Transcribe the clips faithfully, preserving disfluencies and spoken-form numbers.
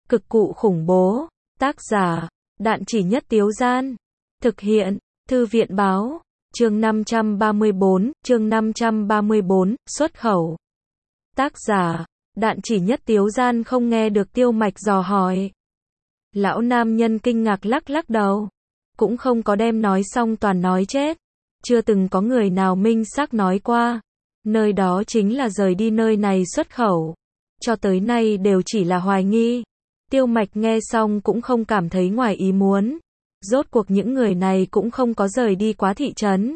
Cực cụ khủng bố. Tác giả, Đạn Chỉ Nhất Tiếu Gian. Thực hiện, Thư viện Báo. Chương năm trăm ba mươi bốn, chương năm trăm ba mươi bốn, xuất khẩu. Tác giả, Đạn Chỉ Nhất Tiếu Gian không nghe được Tiêu Mạch dò hỏi. Lão nam nhân kinh ngạc lắc lắc đầu. Cũng không có đem nói xong toàn nói chết. Chưa từng có người nào minh xác nói qua. Nơi đó chính là rời đi nơi này xuất khẩu. Cho tới nay đều chỉ là hoài nghi. Tiêu Mạch nghe xong cũng không cảm thấy ngoài ý muốn. Rốt cuộc những người này cũng không có rời đi quá thị trấn.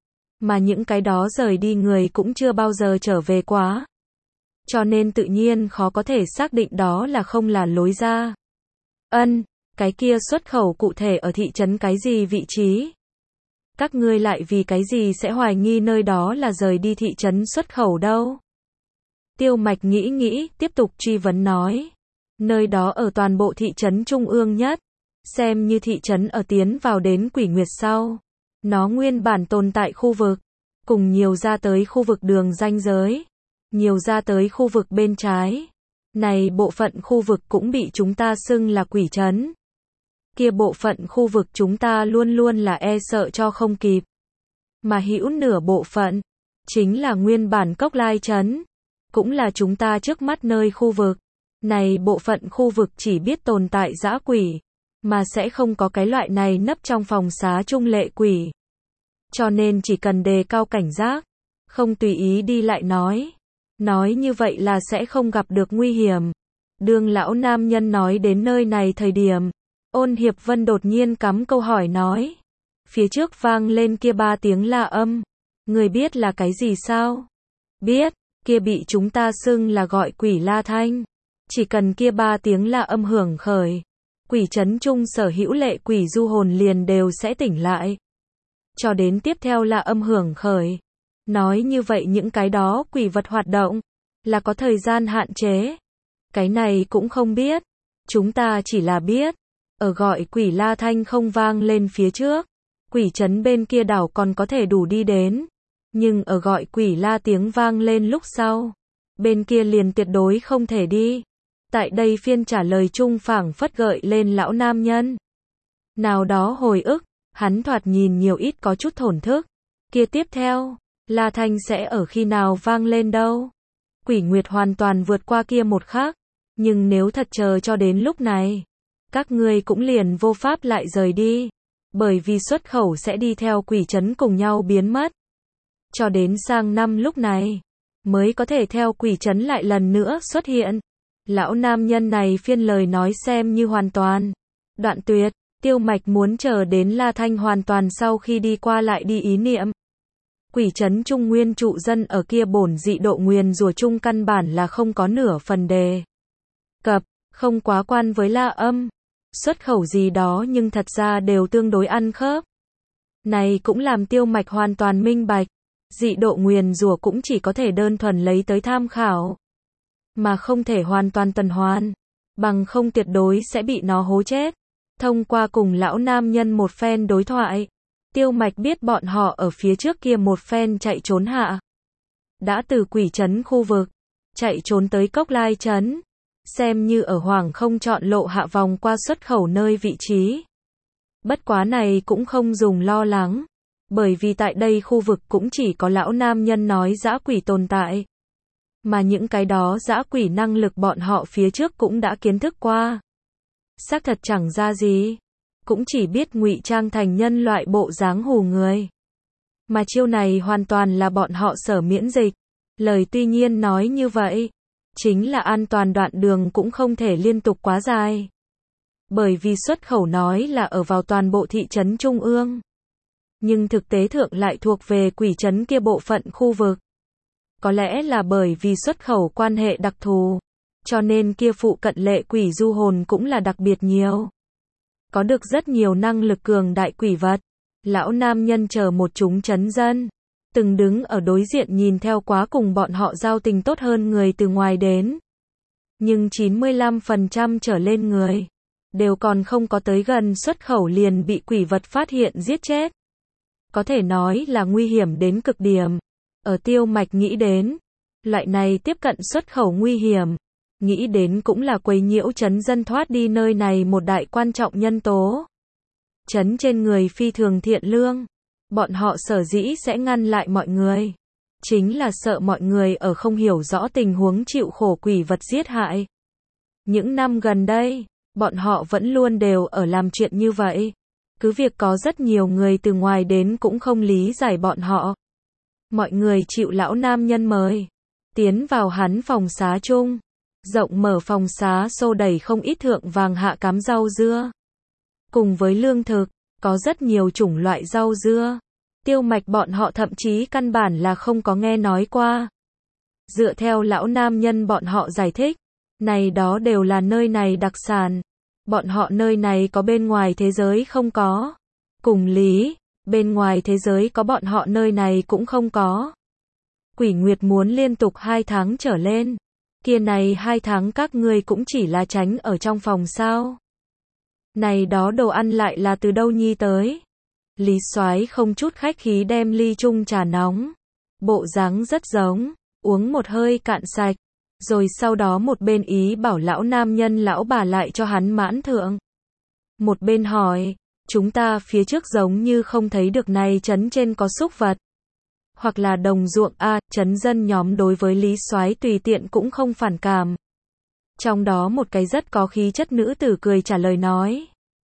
Mà những cái đó rời đi người cũng chưa bao giờ trở về quá. Cho nên tự nhiên khó có thể xác định đó là không là lối ra. Ân, cái kia xuất khẩu cụ thể ở thị trấn cái gì vị trí? Các ngươi lại vì cái gì sẽ hoài nghi nơi đó là rời đi thị trấn xuất khẩu đâu? Tiêu Mạch nghĩ nghĩ, tiếp tục truy vấn nói. Nơi đó ở toàn bộ thị trấn trung ương nhất. Xem như thị trấn ở tiến vào đến Quỷ Nguyệt sau. Nó nguyên bản tồn tại khu vực. Cùng nhiều ra tới khu vực đường ranh giới. Nhiều ra tới khu vực bên trái. Này bộ phận khu vực cũng bị chúng ta xưng là quỷ trấn. Kia bộ phận khu vực chúng ta luôn luôn là e sợ cho không kịp. Mà hữu nửa bộ phận. Chính là nguyên bản Cốc Lai trấn. Cũng là chúng ta trước mắt nơi khu vực. Này bộ phận khu vực chỉ biết tồn tại dã quỷ. Mà sẽ không có cái loại này nấp trong phòng xá trung lệ quỷ. Cho nên chỉ cần đề cao cảnh giác. Không tùy ý đi lại nói. Nói như vậy là sẽ không gặp được nguy hiểm. Đương lão nam nhân nói đến nơi này thời điểm. Ôn Hiệp Vân đột nhiên cắm câu hỏi nói. Phía trước vang lên kia ba tiếng la âm. Người biết là cái gì sao? Biết, kia bị chúng ta xưng là gọi quỷ la thanh. Chỉ cần kia ba tiếng la âm hưởng khởi. Quỷ trấn trung sở hữu lệ quỷ du hồn liền đều sẽ tỉnh lại. Cho đến tiếp theo là âm hưởng khởi. Nói như vậy những cái đó quỷ vật hoạt động. Là có thời gian hạn chế. Cái này cũng không biết. Chúng ta chỉ là biết. Ở gọi quỷ la thanh không vang lên phía trước. Quỷ trấn bên kia đảo còn có thể đủ đi đến. Nhưng ở gọi quỷ la tiếng vang lên lúc sau. Bên kia liền tuyệt đối không thể đi. Tại đây phiên trả lời chung phảng phất gợi lên lão nam nhân. Nào đó hồi ức, hắn thoạt nhìn nhiều ít có chút thổn thức. Kia tiếp theo, la thanh sẽ ở khi nào vang lên đâu? Quỷ Nguyệt hoàn toàn vượt qua kia một khắc. Nhưng nếu thật chờ cho đến lúc này, các ngươi cũng liền vô pháp lại rời đi. Bởi vì xuất khẩu sẽ đi theo quỷ trấn cùng nhau biến mất. Cho đến sang năm lúc này, mới có thể theo quỷ trấn lại lần nữa xuất hiện. Lão nam nhân này phiên lời nói xem như hoàn toàn đoạn tuyệt. Tiêu Mạch muốn chờ đến La Thanh hoàn toàn sau khi đi qua lại đi ý niệm. Quỷ trấn trung nguyên trụ dân ở kia bổn dị độ nguyền rủa chung căn bản là không có nửa phần đề cập, không quá quan với la âm. Xuất khẩu gì đó nhưng thật ra đều tương đối ăn khớp. Này cũng làm Tiêu Mạch hoàn toàn minh bạch. Dị độ nguyền rủa cũng chỉ có thể đơn thuần lấy tới tham khảo. Mà không thể hoàn toàn tuần hoàn. Bằng không tuyệt đối sẽ bị nó hố chết. Thông qua cùng lão nam nhân một phen đối thoại. Tiêu Mạch biết bọn họ ở phía trước kia một phen chạy trốn hạ. Đã từ quỷ trấn khu vực. Chạy trốn tới Cốc Lai trấn. Xem như ở hoàng không chọn lộ hạ vòng qua xuất khẩu nơi vị trí. Bất quá này cũng không dùng lo lắng. Bởi vì tại đây khu vực cũng chỉ có lão nam nhân nói dã quỷ tồn tại. Mà những cái đó dã quỷ năng lực bọn họ phía trước cũng đã kiến thức qua. Xác thật chẳng ra gì. Cũng chỉ biết ngụy trang thành nhân loại bộ dáng hù người. Mà chiêu này hoàn toàn là bọn họ sở miễn dịch. Lời tuy nhiên nói như vậy. Chính là an toàn đoạn đường cũng không thể liên tục quá dài. Bởi vì xuất khẩu nói là ở vào toàn bộ thị trấn trung ương. Nhưng thực tế thượng lại thuộc về quỷ trấn kia bộ phận khu vực. Có lẽ là bởi vì xuất khẩu quan hệ đặc thù. Cho nên kia phụ cận lệ quỷ du hồn cũng là đặc biệt nhiều. Có được rất nhiều năng lực cường đại quỷ vật. Lão nam nhân chờ một chúng trấn dân. Từng đứng ở đối diện nhìn theo quá cùng bọn họ giao tình tốt hơn người từ ngoài đến. Nhưng chín mươi lăm phần trăm trở lên người. Đều còn không có tới gần xuất khẩu liền bị quỷ vật phát hiện giết chết. Có thể nói là nguy hiểm đến cực điểm. Ở Tiêu Mạch nghĩ đến. Loại này tiếp cận xuất khẩu nguy hiểm. Nghĩ đến cũng là quấy nhiễu trấn dân thoát đi nơi này một đại quan trọng nhân tố. Trấn trên người phi thường thiện lương. Bọn họ sở dĩ sẽ ngăn lại mọi người. Chính là sợ mọi người ở không hiểu rõ tình huống chịu khổ quỷ vật giết hại. Những năm gần đây, bọn họ vẫn luôn đều ở làm chuyện như vậy. Cứ việc có rất nhiều người từ ngoài đến cũng không lý giải bọn họ. Mọi người chịu lão nam nhân mời. Tiến vào hắn phòng xá chung. Rộng mở phòng xá xô đẩy không ít thượng vàng hạ cám rau dưa. Cùng với lương thực, có rất nhiều chủng loại rau dưa. Tiêu Mạch bọn họ thậm chí căn bản là không có nghe nói qua. Dựa theo lão nam nhân bọn họ giải thích, này đó đều là nơi này đặc sản. Bọn họ nơi này có bên ngoài thế giới không có. Cùng lý, bên ngoài thế giới có bọn họ nơi này cũng không có. Quỷ Nguyệt muốn liên tục hai tháng trở lên. Kia này hai tháng các ngươi cũng chỉ là tránh ở trong phòng sao. Này đó đồ ăn lại là từ đâu nhi tới. Lý Soái không chút khách khí đem ly chung trà nóng. Bộ dáng rất giống, uống một hơi cạn sạch. Rồi sau đó một bên ý bảo lão nam nhân lão bà lại cho hắn mãn thượng. Một bên hỏi, chúng ta phía trước giống như không thấy được này trấn trên có súc vật. Hoặc là đồng ruộng a, à, trấn dân nhóm đối với Lý Soái tùy tiện cũng không phản cảm. Trong đó một cái rất có khí chất nữ tử cười trả lời nói.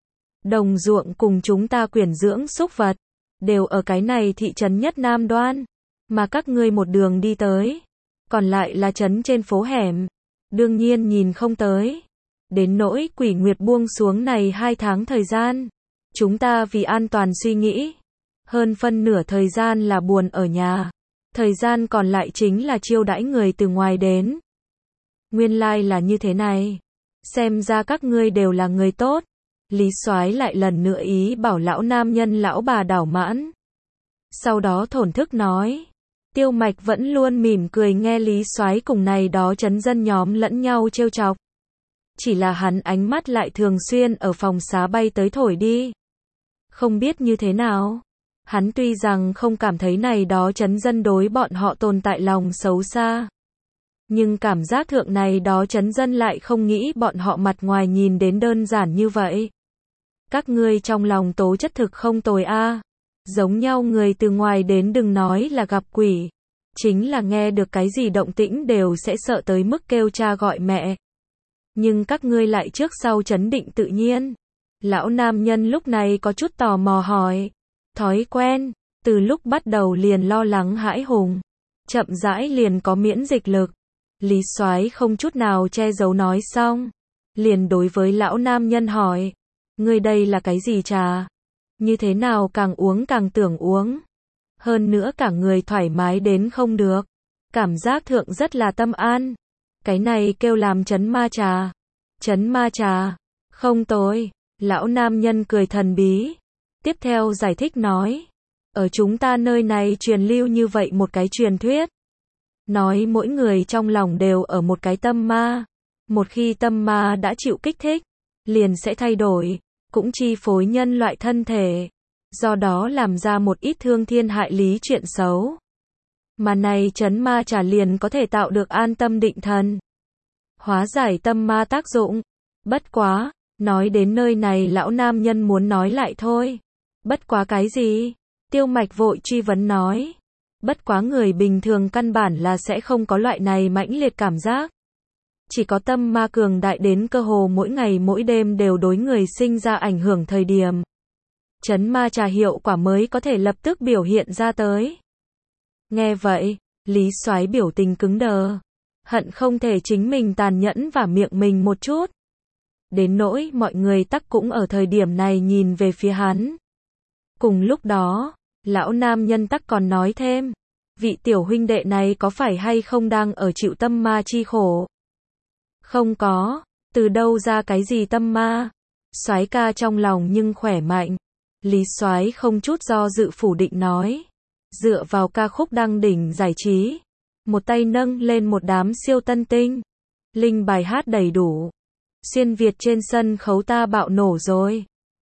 Đồng ruộng cùng chúng ta quyển dưỡng súc vật, đều ở cái này thị trấn nhất Nam Đoan, mà các ngươi một đường đi tới, còn lại là trấn trên phố hẻm, đương nhiên nhìn không tới. Đến nỗi Quỷ Nguyệt buông xuống này hai tháng thời gian, chúng ta vì an toàn suy nghĩ, hơn phân nửa thời gian là buồn ở nhà, thời gian còn lại chính là chiêu đãi người từ ngoài đến. Nguyên lai like là như thế này, xem ra các ngươi đều là người tốt. Lý Soái lại lần nữa ý bảo lão nam nhân lão bà đảo mãn. Sau đó thổn thức nói. Tiêu Mạch vẫn luôn mỉm cười nghe Lý Soái cùng này đó trấn dân nhóm lẫn nhau trêu chọc. Chỉ là hắn ánh mắt lại thường xuyên ở phòng xá bay tới thổi đi. Không biết như thế nào. Hắn tuy rằng không cảm thấy này đó trấn dân đối bọn họ tồn tại lòng xấu xa. Nhưng cảm giác thượng này đó trấn dân lại không nghĩ bọn họ mặt ngoài nhìn đến đơn giản như vậy. Các ngươi trong lòng tố chất thực không tồi a. À. Giống nhau người từ ngoài đến đừng nói là gặp quỷ. Chính là nghe được cái gì động tĩnh đều sẽ sợ tới mức kêu cha gọi mẹ. Nhưng các ngươi lại trước sau trấn định tự nhiên. Lão nam nhân lúc này có chút tò mò hỏi. Thói quen, từ lúc bắt đầu liền lo lắng hãi hùng. Chậm rãi liền có miễn dịch lực. Lý Soái không chút nào che giấu nói xong. Liền đối với lão nam nhân hỏi. Ngươi đây là cái gì trà? Như thế nào càng uống càng tưởng uống? Hơn nữa cả người thoải mái đến không được. Cảm giác thượng rất là tâm an. Cái này kêu làm trấn ma trà. Trấn ma trà. Không tồi. Lão nam nhân cười thần bí. Tiếp theo giải thích nói. Ở chúng ta nơi này truyền lưu như vậy một cái truyền thuyết. Nói mỗi người trong lòng đều ở một cái tâm ma. Một khi tâm ma đã chịu kích thích, liền sẽ thay đổi, cũng chi phối nhân loại thân thể. Do đó làm ra một ít thương thiên hại lý chuyện xấu. Mà này trấn ma trà liền có thể tạo được an tâm định thần. Hóa giải tâm ma tác dụng. Bất quá, nói đến nơi này lão nam nhân muốn nói lại thôi. Bất quá cái gì? Tiêu Mạch vội truy vấn nói. Bất quá người bình thường căn bản là sẽ không có loại này mãnh liệt cảm giác. Chỉ có tâm ma cường đại đến cơ hồ mỗi ngày mỗi đêm đều đối người sinh ra ảnh hưởng thời điểm. Trấn ma trà hiệu quả mới có thể lập tức biểu hiện ra tới. Nghe vậy, Lý Soái biểu tình cứng đờ. Hận không thể chính mình tàn nhẫn và miệng mình một chút. Đến nỗi mọi người tắc cũng ở thời điểm này nhìn về phía hắn. Cùng lúc đó, lão nam nhân tắc còn nói thêm. Vị tiểu huynh đệ này có phải hay không đang ở chịu tâm ma chi khổ? Không có, từ đâu ra cái gì tâm ma? Soái ca trong lòng nhưng khỏe mạnh. Lý Soái không chút do dự phủ định nói. Dựa vào ca khúc đăng đỉnh giải trí. Một tay nâng lên một đám siêu tân tinh. Linh bài hát đầy đủ. Xuyên Việt trên sân khấu ta bạo nổ rồi.